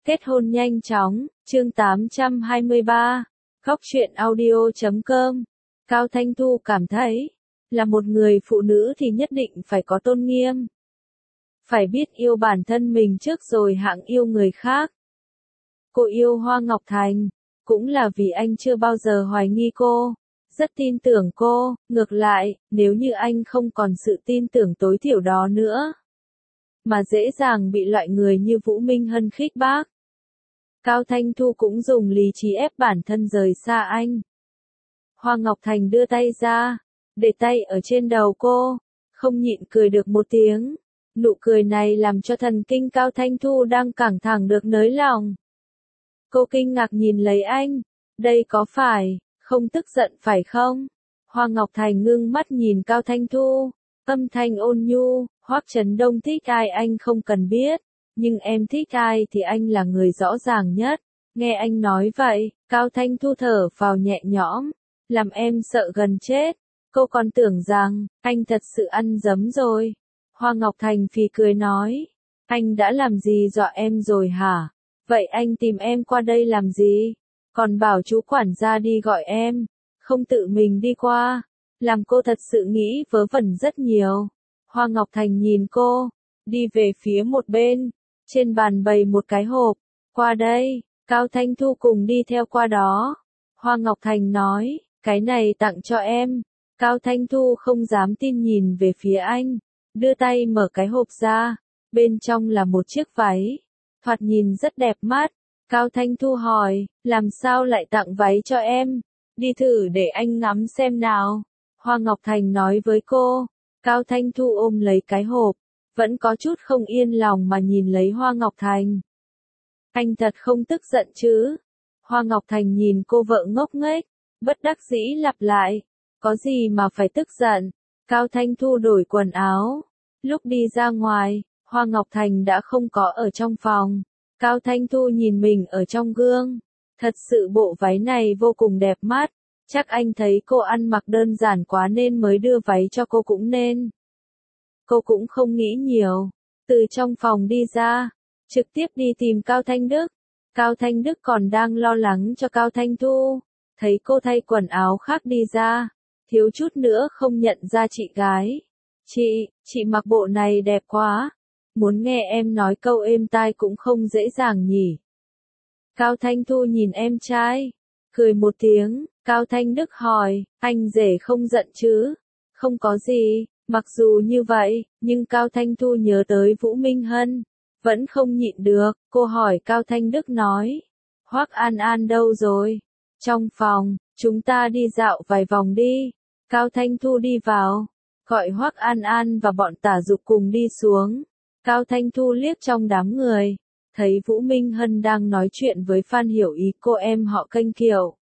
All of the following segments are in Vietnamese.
Kết hôn nhanh chóng, chương 823, Khóc chuyện audio.com. Cao Thanh Thu cảm thấy, là một người phụ nữ thì nhất định phải có tôn nghiêm. Phải biết yêu bản thân mình trước rồi hẵng yêu người khác. Cô yêu Hoa Ngọc Thành, cũng là vì anh chưa bao giờ hoài nghi cô, rất tin tưởng cô, ngược lại, nếu như anh không còn sự tin tưởng tối thiểu đó nữa, mà dễ dàng bị loại người như Vũ Minh Hân khích bác. Cao Thanh Thu cũng dùng lý trí ép bản thân rời xa anh. Hoa Ngọc Thành đưa tay ra, để tay ở trên đầu cô, không nhịn cười được một tiếng. Nụ cười này làm cho thần kinh Cao Thanh Thu đang căng thẳng được nới lỏng. Cô kinh ngạc nhìn lấy anh, đây có phải, không tức giận phải không? Hoa Ngọc Thành ngưng mắt nhìn Cao Thanh Thu, âm thanh ôn nhu, Hoắc Trấn Đông thích ai anh không cần biết, nhưng em thích ai thì anh là người rõ ràng nhất. Nghe anh nói vậy, Cao Thanh Thu thở phào nhẹ nhõm, làm em sợ gần chết. Cô còn tưởng rằng, anh thật sự ăn dấm rồi. Hoa Ngọc Thành phì cười nói, anh đã làm gì dọa em rồi hả? Vậy anh tìm em qua đây làm gì? Còn bảo chú quản gia đi gọi em, không tự mình đi qua, làm cô thật sự nghĩ vớ vẩn rất nhiều. Hoa Ngọc Thành nhìn cô, đi về phía một bên, trên bàn bày một cái hộp, qua đây, Cao Thanh Thu cùng đi theo qua đó. Hoa Ngọc Thành nói, cái này tặng cho em. Cao Thanh Thu không dám tin nhìn về phía anh, đưa tay mở cái hộp ra, bên trong là một chiếc váy, thoạt nhìn rất đẹp mắt. Cao Thanh Thu hỏi, làm sao lại tặng váy cho em? Đi thử để anh ngắm xem nào. Hoa Ngọc Thành nói với cô. Cao Thanh Thu ôm lấy cái hộp, vẫn có chút không yên lòng mà nhìn lấy Hoa Ngọc Thành. Anh thật không tức giận chứ? Hoa Ngọc Thành nhìn cô vợ ngốc nghếch, bất đắc dĩ lặp lại, có gì mà phải tức giận? Cao Thanh Thu đổi quần áo, lúc đi ra ngoài, Hoa Ngọc Thành đã không có ở trong phòng. Cao Thanh Thu nhìn mình ở trong gương, thật sự bộ váy này vô cùng đẹp mắt, chắc anh thấy cô ăn mặc đơn giản quá nên mới đưa váy cho cô cũng nên. Cô cũng không nghĩ nhiều, từ trong phòng đi ra, trực tiếp đi tìm Cao Thanh Đức. Cao Thanh Đức còn đang lo lắng cho Cao Thanh Thu, thấy cô thay quần áo khác đi ra, thiếu chút nữa không nhận ra chị gái. Chị mặc bộ này đẹp quá, muốn nghe em nói câu êm tai cũng không dễ dàng nhỉ. Cao Thanh Thu nhìn em trai, cười một tiếng. Cao Thanh Đức hỏi, anh rể không giận chứ? Không có gì, mặc dù như vậy, nhưng Cao Thanh Thu nhớ tới Vũ Minh Hân, vẫn không nhịn được, cô hỏi Cao Thanh Đức nói, Hoắc An An đâu rồi? Trong phòng, chúng ta đi dạo vài vòng đi. Cao Thanh Thu đi vào, gọi Hoắc An An và bọn Tả Dục cùng đi xuống. Cao Thanh Thu liếc trong đám người, thấy Vũ Minh Hân đang nói chuyện với Phan Hiểu Ý, cô em họ Kênh Kiều,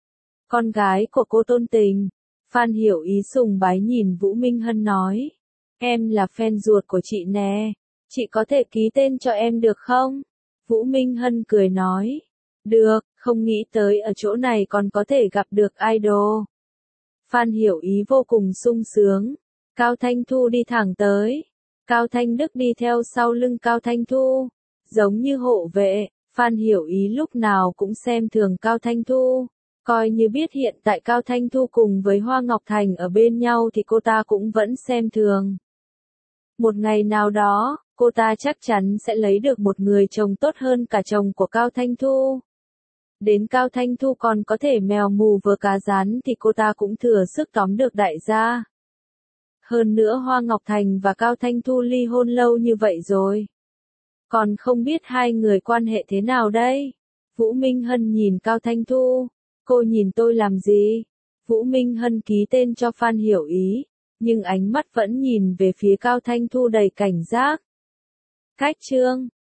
con gái của cô Tôn Tình. Phan Hiểu Ý sùng bái nhìn Vũ Minh Hân nói, em là fan ruột của chị nè, chị có thể ký tên cho em được không? Vũ Minh Hân cười nói, được, không nghĩ tới ở chỗ này còn có thể gặp được idol. Phan Hiểu Ý vô cùng sung sướng. Cao Thanh Thu đi thẳng tới, Cao Thanh Đức đi theo sau lưng Cao Thanh Thu, giống như hộ vệ. Phan Hiểu Ý lúc nào cũng xem thường Cao Thanh Thu, coi như biết hiện tại Cao Thanh Thu cùng với Hoa Ngọc Thành ở bên nhau thì cô ta cũng vẫn xem thường. Một ngày nào đó, cô ta chắc chắn sẽ lấy được một người chồng tốt hơn cả chồng của Cao Thanh Thu. Đến Cao Thanh Thu còn có thể mèo mù vớ cá rán thì cô ta cũng thừa sức tóm được đại gia. Hơn nữa Hoa Ngọc Thành và Cao Thanh Thu ly hôn lâu như vậy rồi, còn không biết hai người quan hệ thế nào đây? Vũ Minh Hân nhìn Cao Thanh Thu, cô nhìn tôi làm gì? Vũ Minh Hân ký tên cho Phan Hiểu Ý, nhưng ánh mắt vẫn nhìn về phía Cao Thanh Thu đầy cảnh giác. Cách chương